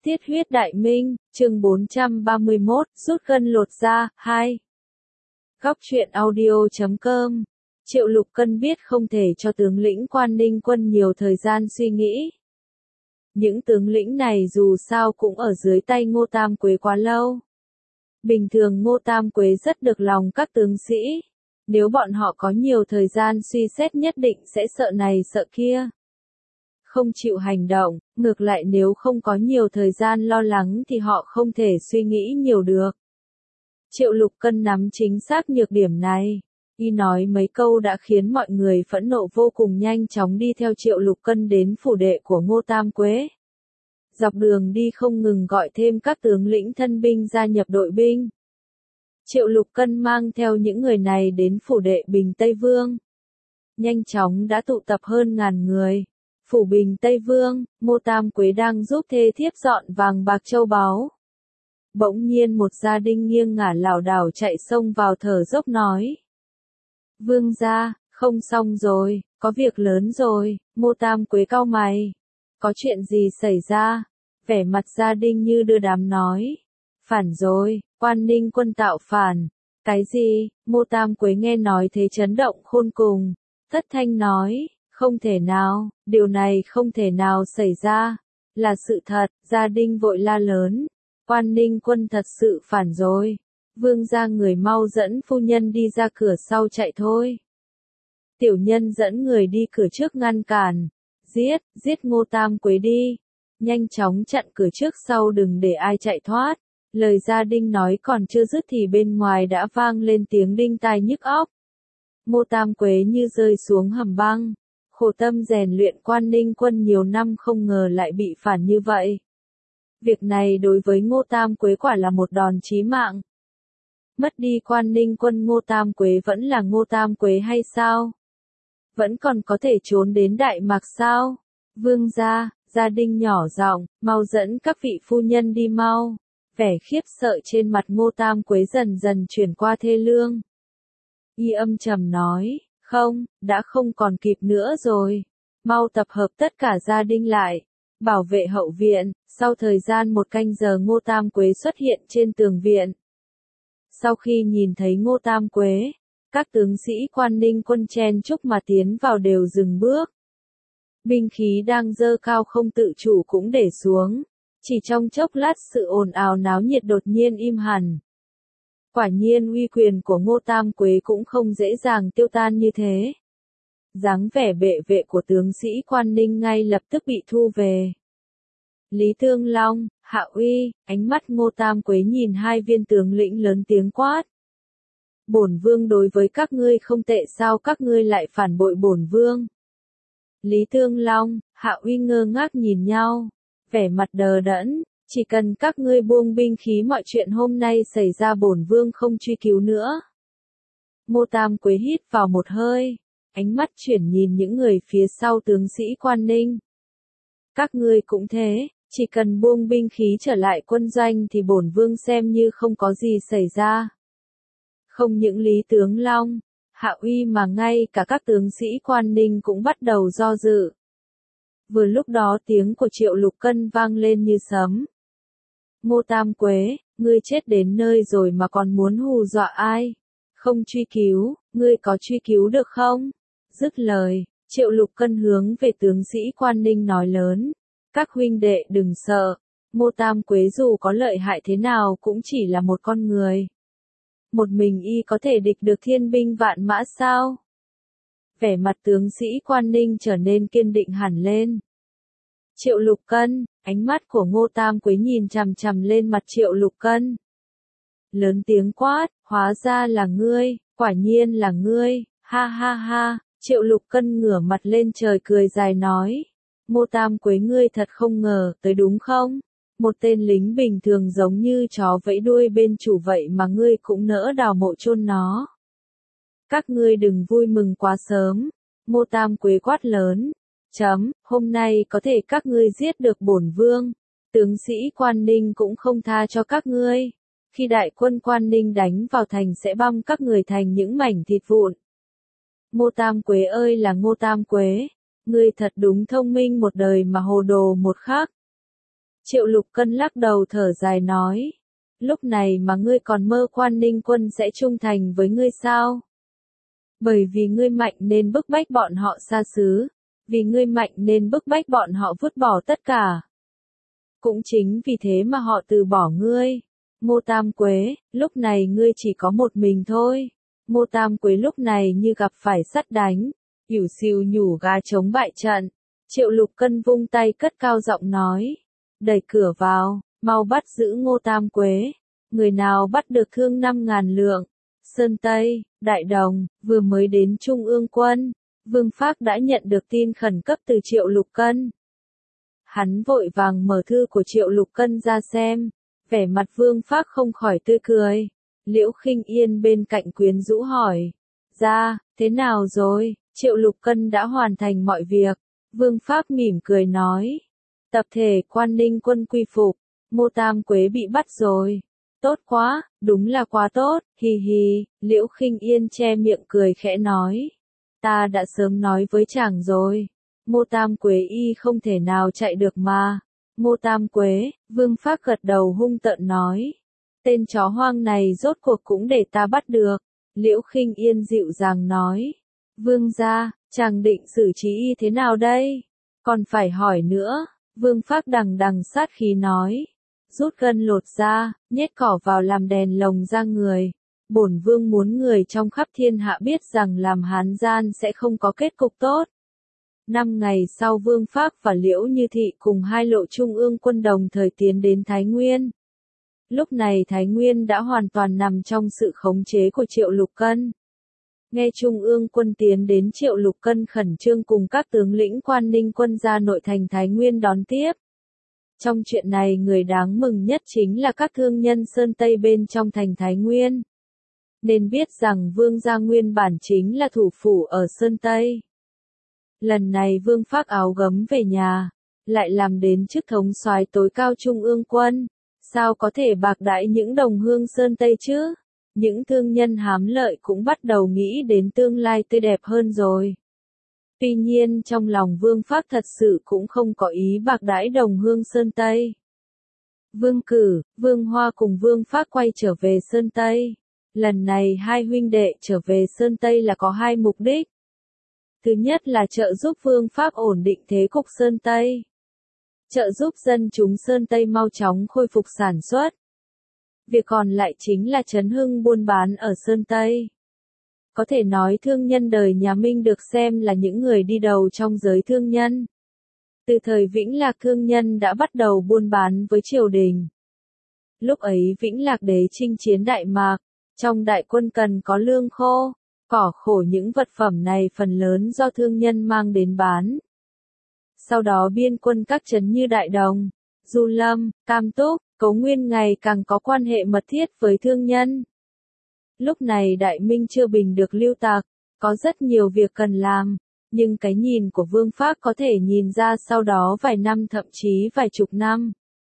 Tiết huyết đại minh, chương 431, rút gân lột da, 2. Góc truyện audio.com. Triệu Lục Cân biết không thể cho tướng lĩnh Quan Ninh Quân nhiều thời gian suy nghĩ. Những tướng lĩnh này dù sao cũng ở dưới tay Ngô Tam Quế quá lâu. Bình thường Ngô Tam Quế rất được lòng các tướng sĩ. Nếu bọn họ có nhiều thời gian suy xét nhất định sẽ sợ này sợ kia. Không chịu hành động, ngược lại nếu không có nhiều thời gian lo lắng thì họ không thể suy nghĩ nhiều được. Triệu Lục Cân nắm chính xác nhược điểm này. Y nói mấy câu đã khiến mọi người phẫn nộ vô cùng, nhanh chóng đi theo Triệu Lục Cân đến phủ đệ của Ngô Tam Quế. Dọc đường đi không ngừng gọi thêm các tướng lĩnh thân binh gia nhập đội binh. Triệu Lục Cân mang theo những người này đến phủ đệ Bình Tây Vương. Nhanh chóng đã tụ tập hơn 1000 người. Phủ Bình Tây Vương, Ngô Tam Quế đang giúp thê thiếp dọn vàng bạc châu báu. Bỗng nhiên một gia đình nghiêng ngả lảo đảo chạy xông vào thở dốc nói. Vương gia, không xong rồi, có việc lớn rồi. Ngô Tam Quế cau mày. Có chuyện gì xảy ra? Vẻ mặt gia đình như đưa đám nói. Phản rồi, Quan Ninh Quân tạo phản. Cái gì? Ngô Tam Quế nghe nói thế chấn động khôn cùng. Thất thanh nói. Không thể nào, điều này không thể nào xảy ra. Là sự thật, gia đình vội la lớn. Quan Ninh Quân thật sự phản rồi. Vương gia người mau dẫn phu nhân đi ra cửa sau chạy thôi. Tiểu nhân dẫn người đi cửa trước ngăn cản. Giết Ngô Tam Quế đi. Nhanh chóng chặn cửa trước sau đừng để ai chạy thoát. Lời gia đình nói còn chưa dứt thì bên ngoài đã vang lên tiếng đinh tai nhức óc. Ngô Tam Quế như rơi xuống hầm băng. Khổ tâm rèn luyện Quan Ninh Quân nhiều năm không ngờ lại bị phản như vậy. Việc này đối với Ngô Tam Quế quả là một đòn chí mạng. Mất đi Quan Ninh Quân, Ngô Tam Quế vẫn là Ngô Tam Quế hay sao? Vẫn còn có thể trốn đến Đại Mạc sao? Vương gia, gia đình nhỏ giọng, mau dẫn các vị phu nhân đi mau. Vẻ khiếp sợ trên mặt Ngô Tam Quế dần dần chuyển qua thê lương. Y âm trầm nói. Không, đã không còn kịp nữa rồi. Mau tập hợp tất cả gia đình lại. Bảo vệ hậu viện. Sau thời gian 1 canh giờ Ngô Tam Quế xuất hiện trên tường viện. Sau khi nhìn thấy Ngô Tam Quế, các tướng sĩ Quan Ninh Quân chen chúc mà tiến vào đều dừng bước. Binh khí đang giơ cao không tự chủ cũng để xuống. Chỉ trong chốc lát sự ồn ào náo nhiệt đột nhiên im hẳn. Quả nhiên uy quyền của Ngô Tam Quế cũng không dễ dàng tiêu tan như thế. Dáng vẻ bệ vệ của tướng sĩ Quan Ninh ngay lập tức bị thu về. Lý Tương Long, Hạ Uy, ánh mắt Ngô Tam Quế nhìn hai viên tướng lĩnh lớn tiếng quát. Bổn vương đối với các ngươi không tệ sao các ngươi lại phản bội bổn vương? Lý Tương Long, Hạ Uy ngơ ngác nhìn nhau, vẻ mặt đờ đẫn. Chỉ cần các ngươi buông binh khí mọi chuyện hôm nay xảy ra bổn vương không truy cứu nữa. Ngô Tam Quế hít vào một hơi, ánh mắt chuyển nhìn những người phía sau tướng sĩ Quan Ninh. Các ngươi cũng thế, chỉ cần buông binh khí trở lại quân doanh thì bổn vương xem như không có gì xảy ra. Không những Lý Tướng Long, Hạ Uy mà ngay cả các tướng sĩ Quan Ninh cũng bắt đầu do dự. Vừa lúc đó tiếng của Triệu Lục Cân vang lên như sấm. Ngô Tam Quế, ngươi chết đến nơi rồi mà còn muốn hù dọa ai? Không truy cứu, ngươi có truy cứu được không? Dứt lời, Triệu Lục Cân hướng về tướng sĩ Quan Ninh nói lớn. Các huynh đệ đừng sợ, Ngô Tam Quế dù có lợi hại thế nào cũng chỉ là một con người. Một mình y có thể địch được thiên binh vạn mã sao? Vẻ mặt tướng sĩ Quan Ninh trở nên kiên định hẳn lên. Triệu Lục Cân, ánh mắt của Ngô Tam Quế nhìn chằm chằm lên mặt Triệu Lục Cân. Lớn tiếng quát, hóa ra là ngươi, quả nhiên là ngươi, ha ha ha. Triệu Lục Cân ngửa mặt lên trời cười dài nói. Ngô Tam Quế ngươi thật không ngờ tới đúng không? Một tên lính bình thường giống như chó vẫy đuôi bên chủ vậy mà ngươi cũng nỡ đào mộ chôn nó. Các ngươi đừng vui mừng quá sớm. Ngô Tam Quế quát lớn. Hôm nay có thể các ngươi giết được bổn vương. Tướng sĩ Quan Ninh cũng không tha cho các ngươi. Khi đại quân Quan Ninh đánh vào thành sẽ băm các người thành những mảnh thịt vụn. Ngô Tam Quế ơi là Ngô Tam Quế. Ngươi thật đúng thông minh một đời mà hồ đồ một khác. Triệu Lục Cân lắc đầu thở dài nói. Lúc này mà ngươi còn mơ Quan Ninh Quân sẽ trung thành với ngươi sao? Bởi vì ngươi mạnh nên bức bách bọn họ xa xứ. Vì ngươi mạnh nên bức bách bọn họ vứt bỏ tất cả. Cũng chính vì thế mà họ từ bỏ ngươi. Ngô Tam Quế, lúc này ngươi chỉ có một mình thôi. Ngô Tam Quế lúc này như gặp phải sắt đánh. Ỉu xìu nhủ gà chống bại trận. Triệu Lục Cân vung tay cất cao giọng nói. Đẩy cửa vào, mau bắt giữ Ngô Tam Quế. Người nào bắt được thương 5.000 lượng. Sơn Tây, Đại Đồng, vừa mới đến Trung ương quân. Vương Phác đã nhận được tin khẩn cấp từ Triệu Lục Cân. Hắn vội vàng mở thư của Triệu Lục Cân ra xem. Vẻ mặt Vương Phác không khỏi tươi cười. Liễu Khinh Yên bên cạnh quyến rũ hỏi. Ra, thế nào rồi? Triệu Lục Cân đã hoàn thành mọi việc. Vương Phác mỉm cười nói. Tập thể Quan Ninh Quân quy phục. Ngô Tam Quế bị bắt rồi. Tốt quá, đúng là quá tốt, hi hi. Liễu Khinh Yên che miệng cười khẽ nói. Ta đã sớm nói với chàng rồi. Ngô Tam Quế y không thể nào chạy được mà. Ngô Tam Quế, Vương Phác gật đầu hung tợn nói. Tên chó hoang này rốt cuộc cũng để ta bắt được. Liễu Khinh Yên dịu dàng nói. Vương gia, chàng định xử trí y thế nào đây? Còn phải hỏi nữa. Vương Phác đằng đằng sát khí nói. Rút gân lột da, nhét cỏ vào làm đèn lồng ra người. Bổn vương muốn người trong khắp thiên hạ biết rằng làm Hán gian sẽ không có kết cục tốt. 5 ngày sau Vương Phác và Liễu Như Thị cùng hai lộ trung ương quân đồng thời tiến đến Thái Nguyên. Lúc này Thái Nguyên đã hoàn toàn nằm trong sự khống chế của Triệu Lục Cân. Nghe Trung ương quân tiến đến Triệu Lục Cân khẩn trương cùng các tướng lĩnh Quan Ninh Quân ra nội thành Thái Nguyên đón tiếp. Trong chuyện này người đáng mừng nhất chính là các thương nhân Sơn Tây bên trong thành Thái Nguyên. Nên biết rằng Vương gia nguyên bản chính là thủ phủ ở Sơn Tây. Lần này Vương Phác áo gấm về nhà, lại làm đến chức thống soái tối cao Trung ương quân. Sao có thể bạc đãi những đồng hương Sơn Tây chứ? Những thương nhân hám lợi cũng bắt đầu nghĩ đến tương lai tươi đẹp hơn rồi. Tuy nhiên trong lòng Vương Phác thật sự cũng không có ý bạc đãi đồng hương Sơn Tây. Vương Cử, Vương Hoa cùng Vương Phác quay trở về Sơn Tây. Lần này hai huynh đệ trở về Sơn Tây là có hai mục đích. Thứ nhất là trợ giúp Vương Phác ổn định thế cục Sơn Tây. Trợ giúp dân chúng Sơn Tây mau chóng khôi phục sản xuất. Việc còn lại chính là trấn hưng buôn bán ở Sơn Tây. Có thể nói thương nhân đời nhà Minh được xem là những người đi đầu trong giới thương nhân. Từ thời Vĩnh Lạc thương nhân đã bắt đầu buôn bán với triều đình. Lúc ấy Vĩnh Lạc đế chinh chiến Đại Mạc, trong đại quân cần có lương khô, cỏ khô, những vật phẩm này phần lớn do thương nhân mang đến bán. Sau đó biên quân các trấn như Đại Đồng, Du Lâm, Cam Túc, Cấu Nguyên ngày càng có quan hệ mật thiết với thương nhân. Lúc này Đại Minh chưa bình được lưu tặc, có rất nhiều việc cần làm, nhưng cái nhìn của Vương Phác có thể nhìn ra sau đó vài năm thậm chí vài chục năm.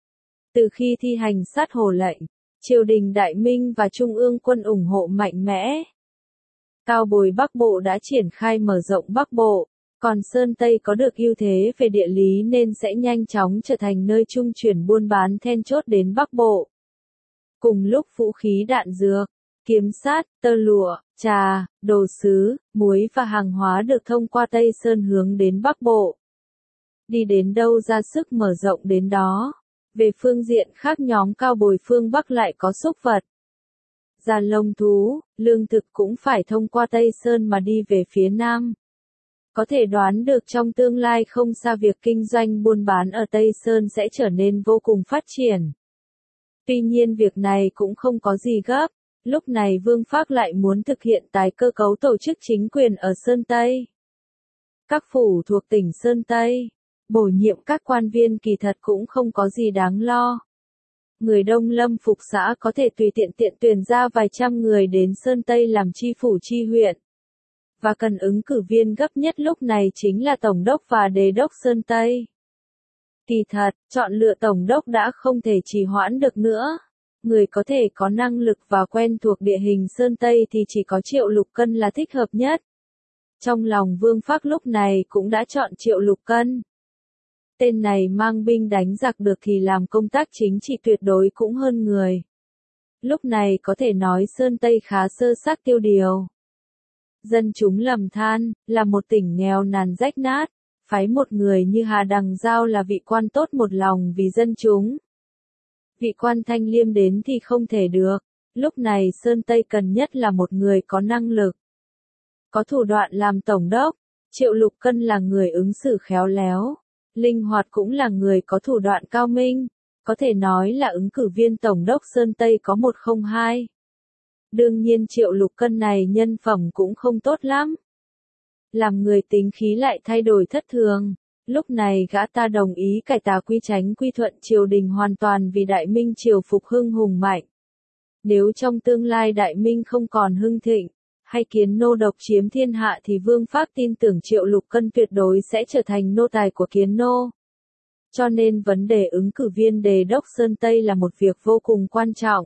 Từ khi thi hành sát hồ lệnh, triều đình Đại Minh và Trung ương quân ủng hộ mạnh mẽ. Cao Bồi Bắc Bộ đã triển khai mở rộng Bắc Bộ, còn Sơn Tây có được ưu thế về địa lý nên sẽ nhanh chóng trở thành nơi trung chuyển buôn bán then chốt đến Bắc Bộ. Cùng lúc vũ khí đạn dược, kiếm sát, tơ lụa, trà, đồ sứ, muối và hàng hóa được thông qua Tây Sơn hướng đến Bắc Bộ. Đi đến đâu ra sức mở rộng đến đó. Về phương diện khác nhóm Cao Bồi phương Bắc lại có súc vật, da lông thú, lương thực cũng phải thông qua Tây Sơn mà đi về phía Nam. Có thể đoán được trong tương lai không xa việc kinh doanh buôn bán ở Tây Sơn sẽ trở nên vô cùng phát triển. Tuy nhiên việc này cũng không có gì gấp. Lúc này Vương Phác lại muốn thực hiện tái cơ cấu tổ chức chính quyền ở Sơn Tây. Các phủ thuộc tỉnh Sơn Tây, bổ nhiệm các quan viên kỳ thật cũng không có gì đáng lo. Người Đông Lâm phục xã có thể tùy tiện tuyển ra vài trăm người đến Sơn Tây làm chi phủ chi huyện. Và cần ứng cử viên gấp nhất lúc này chính là Tổng đốc và Đề đốc Sơn Tây. Kỳ thật, chọn lựa Tổng đốc đã không thể trì hoãn được nữa. Người có thể có năng lực và quen thuộc địa hình Sơn Tây thì chỉ có Triệu Lục Cân là thích hợp nhất. Trong lòng Vương Phác lúc này cũng đã chọn Triệu Lục Cân. Tên này mang binh đánh giặc được thì làm công tác chính trị tuyệt đối cũng hơn người. Lúc này có thể nói Sơn Tây khá sơ xác tiêu điều. Dân chúng lầm than, là một tỉnh nghèo nàn rách nát, phái một người như Hà Đằng Giao là vị quan tốt một lòng vì dân chúng. Vị quan Thanh Liêm đến thì không thể được, lúc này Sơn Tây cần nhất là một người có năng lực, có thủ đoạn làm tổng đốc. Triệu Lục Cân là người ứng xử khéo léo, linh hoạt, cũng là người có thủ đoạn cao minh, có thể nói là ứng cử viên tổng đốc Sơn Tây có một không hai. Đương nhiên Triệu Lục Cân này nhân phẩm cũng không tốt lắm. Làm người tính khí lại thay đổi thất thường, lúc này gã ta đồng ý cải tà quy chánh quy thuận triều đình hoàn toàn vì Đại Minh triều phục hưng hùng mạnh. Nếu trong tương lai Đại Minh không còn hưng thịnh, hay Kiến Nô độc chiếm thiên hạ thì Vương Phác tin tưởng Triệu Lục Cân tuyệt đối sẽ trở thành nô tài của Kiến Nô. Cho nên vấn đề ứng cử viên đề đốc Sơn Tây là một việc vô cùng quan trọng.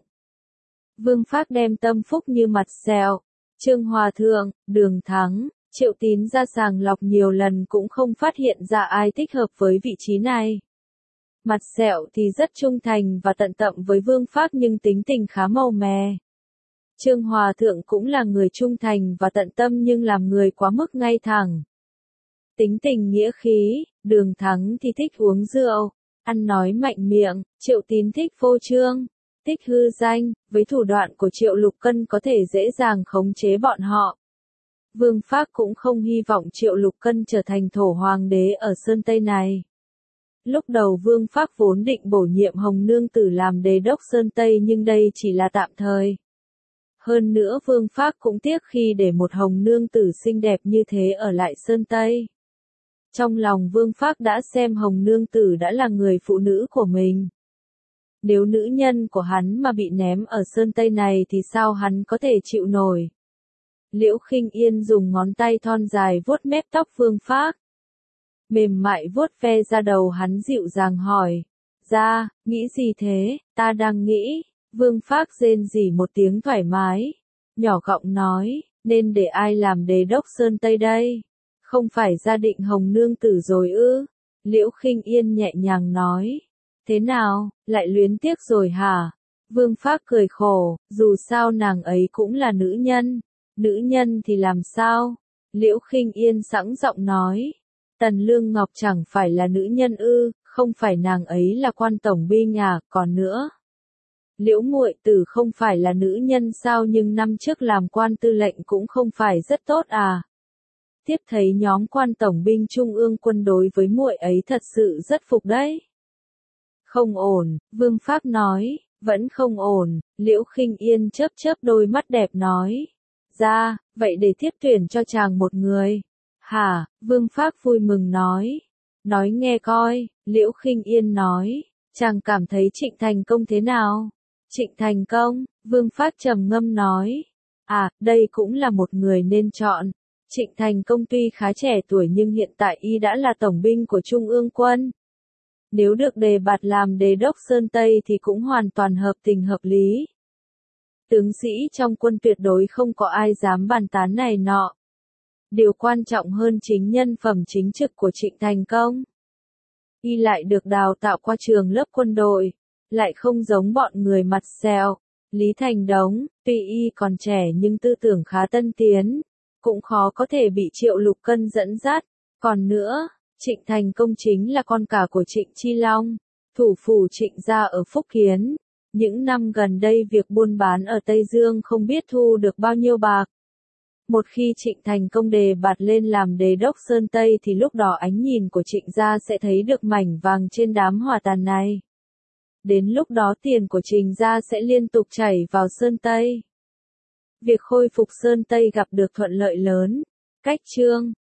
Vương Phác đem Tâm Phúc như Mặt Sẹo, Trương Hòa Thượng, Đường Thắng, Triệu Tín ra sàng lọc nhiều lần cũng không phát hiện ra ai thích hợp với vị trí này. Mặt Sẹo thì rất trung thành và tận tâm với Vương Phác nhưng tính tình khá màu mè. Trương Hòa Thượng cũng là người trung thành và tận tâm nhưng làm người quá mức ngay thẳng. Tính tình nghĩa khí. Đường Thắng thì thích uống rượu, ăn nói mạnh miệng. Triệu Tín thích phô trương, thích hư danh, với thủ đoạn của Triệu Lục Cân có thể dễ dàng khống chế bọn họ. Vương Phác cũng không hy vọng Triệu Lục Cân trở thành thổ hoàng đế ở Sơn Tây này. Lúc đầu Vương Phác vốn định bổ nhiệm Hồng Nương Tử làm đế đốc Sơn Tây nhưng đây chỉ là tạm thời. Hơn nữa Vương Phác cũng tiếc khi để một Hồng Nương Tử xinh đẹp như thế ở lại Sơn Tây. Trong lòng Vương Phác đã xem Hồng Nương Tử đã là người phụ nữ của mình. Nếu nữ nhân của hắn mà bị ném ở Sơn Tây này thì sao hắn có thể chịu nổi. Liễu Khinh Yên dùng ngón tay thon dài vuốt mép tóc Vương Phác. Mềm mại vuốt ve ra đầu hắn dịu dàng hỏi. Ra, nghĩ gì thế, ta đang nghĩ. Vương Phác rên rỉ một tiếng thoải mái. Nhỏ giọng nói, nên để ai làm đế đốc Sơn Tây đây? Không phải gia định Hồng Nương Tử rồi ư? Liễu Khinh Yên nhẹ nhàng nói. Thế nào, lại luyến tiếc rồi hả? Vương Phác cười khổ, dù sao nàng ấy cũng là nữ nhân. Nữ nhân thì làm sao? Liễu Khinh Yên sẵn giọng nói. Tần Lương Ngọc chẳng phải là nữ nhân ư, không phải nàng ấy là quan tổng binh à, còn nữa. Liễu muội tử không phải là nữ nhân sao nhưng năm trước làm quan tư lệnh cũng không phải rất tốt à. Tiếp thấy nhóm quan tổng binh trung ương quân đối với muội ấy thật sự rất phục đấy. Không ổn, Vương Phác nói, vẫn không ổn. Liễu Khinh Yên chớp chớp đôi mắt đẹp nói. Ra, vậy để tiếp tuyển cho chàng một người. Hả, Vương Phác vui mừng nói. Nói nghe coi, Liễu Khinh Yên nói. Chàng cảm thấy Trịnh Thành Công thế nào? Trịnh Thành Công, Vương Phác trầm ngâm nói. À, đây cũng là một người nên chọn. Trịnh Thành Công tuy khá trẻ tuổi nhưng hiện tại y đã là tổng binh của Trung ương quân. Nếu được đề bạt làm đế đốc Sơn Tây thì cũng hoàn toàn hợp tình hợp lý. Tướng sĩ trong quân tuyệt đối không có ai dám bàn tán này nọ. Điều quan trọng hơn chính nhân phẩm chính trực của Trịnh Thành Công. Y lại được đào tạo qua trường lớp quân đội, lại không giống bọn người Mặt Sẹo, Lý Thành Đống, tuy y còn trẻ nhưng tư tưởng khá tân tiến, cũng khó có thể bị Triệu Lục Cân dẫn dắt. Còn nữa, Trịnh Thành Công chính là con cả của Trịnh Chi Long, thủ phủ Trịnh gia ở Phúc Kiến. Những năm gần đây việc buôn bán ở Tây Dương không biết thu được bao nhiêu bạc. Một khi Trịnh Thành Công đề bạt lên làm đế đốc Sơn Tây thì lúc đó ánh nhìn của Trịnh gia sẽ thấy được mảnh vàng trên đám hỏa tàn này. Đến lúc đó tiền của Trịnh gia sẽ liên tục chảy vào Sơn Tây. Việc khôi phục Sơn Tây gặp được thuận lợi lớn. Cách chương